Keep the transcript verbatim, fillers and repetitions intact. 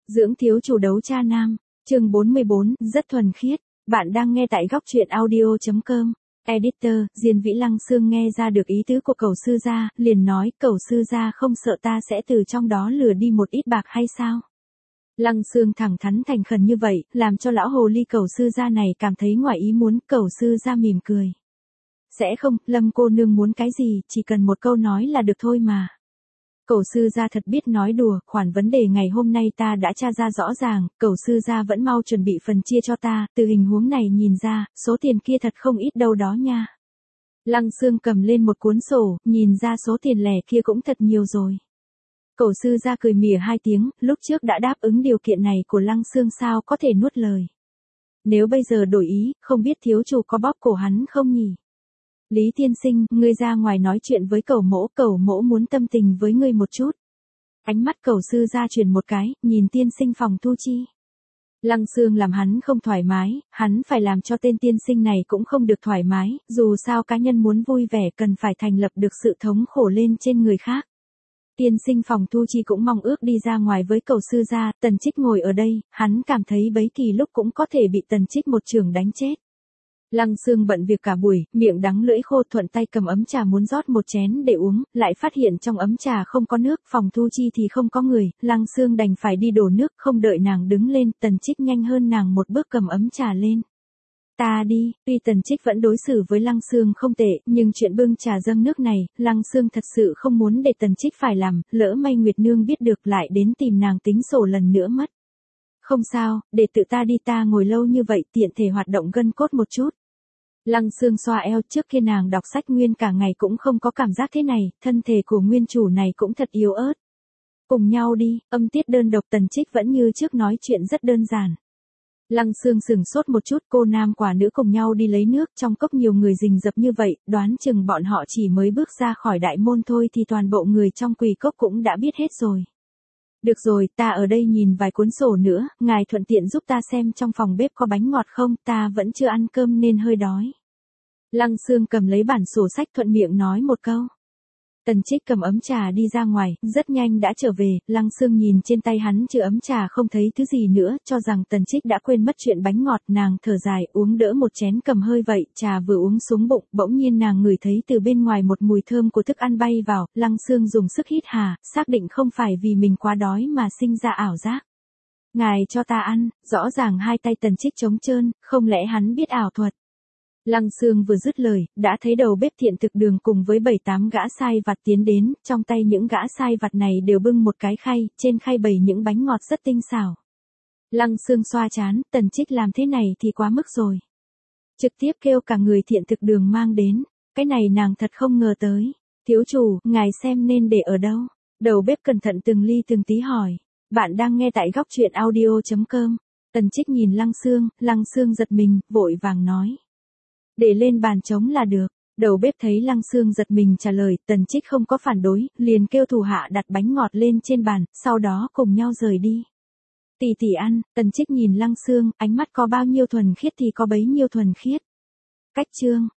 Dưỡng thiếu chủ đấu cha nam, chương bốn mươi bốn, rất thuần khiết. Bạn đang nghe tại góc truyện audio.com. Editor, Diên Vĩ Lăng Xương nghe ra được ý tứ của cẩu sư gia, liền nói, cẩu sư gia không sợ ta sẽ từ trong đó lừa đi một ít bạc hay sao? Lăng Xương thẳng thắn thành khẩn như vậy, làm cho lão hồ ly cẩu sư gia này cảm thấy ngoài ý muốn. Cẩu sư gia mỉm cười. Sẽ không, Lâm cô nương muốn cái gì, chỉ cần một câu nói là được thôi mà. Cẩu sư gia thật biết nói đùa, khoản vấn đề ngày hôm nay ta đã tra ra rõ ràng, cẩu sư gia vẫn mau chuẩn bị phần chia cho ta, từ hình huống này nhìn ra, số tiền kia thật không ít đâu đó nha. Lăng Xương cầm lên một cuốn sổ, nhìn ra số tiền lẻ kia cũng thật nhiều rồi. Cẩu sư gia cười mỉa hai tiếng, lúc trước đã đáp ứng điều kiện này của Lăng Xương sao có thể nuốt lời. Nếu bây giờ đổi ý, không biết thiếu chủ có bóp cổ hắn không nhỉ? Lý tiên sinh, ngươi ra ngoài nói chuyện với cẩu mỗ, cẩu mỗ muốn tâm tình với ngươi một chút. Ánh mắt cẩu sư gia chuyển một cái, nhìn tiên sinh Phòng Thu Chi. Lăng Xương làm hắn không thoải mái, hắn phải làm cho tên tiên sinh này cũng không được thoải mái, dù sao cá nhân muốn vui vẻ cần phải thành lập được sự thống khổ lên trên người khác. Tiên sinh Phòng Thu Chi cũng mong ước đi ra ngoài với cẩu sư gia, Tần Trích ngồi ở đây, hắn cảm thấy bấy kỳ lúc cũng có thể bị Tần Trích một chưởng đánh chết. Lăng Xương bận việc cả buổi, miệng đắng lưỡi khô, thuận tay cầm ấm trà muốn rót một chén để uống, lại phát hiện trong ấm trà không có nước, Phòng Thu Chi thì không có người, Lăng Xương đành phải đi đổ nước, không đợi nàng đứng lên, Tần Trích nhanh hơn nàng một bước cầm ấm trà lên. Ta đi, tuy Tần Trích vẫn đối xử với Lăng Xương không tệ, nhưng chuyện bưng trà dâng nước này, Lăng Xương thật sự không muốn để Tần Trích phải làm, lỡ may Nguyệt Nương biết được lại đến tìm nàng tính sổ lần nữa mất. Không sao, để tự ta đi, ta ngồi lâu như vậy tiện thể hoạt động gân cốt một chút. Lăng Xương xoa eo, trước khi nàng đọc sách nguyên cả ngày cũng không có cảm giác thế này, thân thể của nguyên chủ này cũng thật yếu ớt. Cùng nhau đi, âm tiết đơn độc. Tần Trích vẫn như trước nói chuyện rất đơn giản. Lăng Xương sừng sốt một chút, cô nam quả nữ cùng nhau đi lấy nước, trong cốc nhiều người rình rập như vậy, đoán chừng bọn họ chỉ mới bước ra khỏi đại môn thôi thì toàn bộ người trong quỳ cốc cũng đã biết hết rồi. Được rồi, ta ở đây nhìn vài cuốn sổ nữa, ngài thuận tiện giúp ta xem trong phòng bếp có bánh ngọt không, ta vẫn chưa ăn cơm nên hơi đói. Lăng Xương cầm lấy bản sổ sách thuận miệng nói một câu. Tần Trích cầm ấm trà đi ra ngoài, rất nhanh đã trở về, Lăng Xương nhìn trên tay hắn trừ ấm trà không thấy thứ gì nữa, cho rằng Tần Trích đã quên mất chuyện bánh ngọt, nàng thở dài, uống đỡ một chén cầm hơi vậy, trà vừa uống xuống bụng, bỗng nhiên nàng ngửi thấy từ bên ngoài một mùi thơm của thức ăn bay vào, Lăng Xương dùng sức hít hà, xác định không phải vì mình quá đói mà sinh ra ảo giác. Ngài cho ta ăn, rõ ràng hai tay Tần Trích trống trơn, không lẽ hắn biết ảo thuật. Lăng Xương vừa dứt lời, đã thấy đầu bếp Thiện Thực Đường cùng với bảy tám gã sai vặt tiến đến, trong tay những gã sai vặt này đều bưng một cái khay, trên khay bày những bánh ngọt rất tinh xảo. Lăng Xương xoa trán, Tần Trích làm thế này thì quá mức rồi. Trực tiếp kêu cả người Thiện Thực Đường mang đến, cái này nàng thật không ngờ tới. Thiếu chủ, ngài xem nên để ở đâu? Đầu bếp cẩn thận từng ly từng tí hỏi. Bạn đang nghe tại góc truyện audio.com. Tần Trích nhìn Lăng Xương, Lăng Xương giật mình, vội vàng nói. Để lên bàn trống là được. Đầu bếp thấy Lăng Xương giật mình trả lời, Tần Trích không có phản đối, liền kêu thủ hạ đặt bánh ngọt lên trên bàn, sau đó cùng nhau rời đi. Tỷ tỷ ăn, Tần Trích nhìn Lăng Xương, ánh mắt có bao nhiêu thuần khiết thì có bấy nhiêu thuần khiết. Cách chương.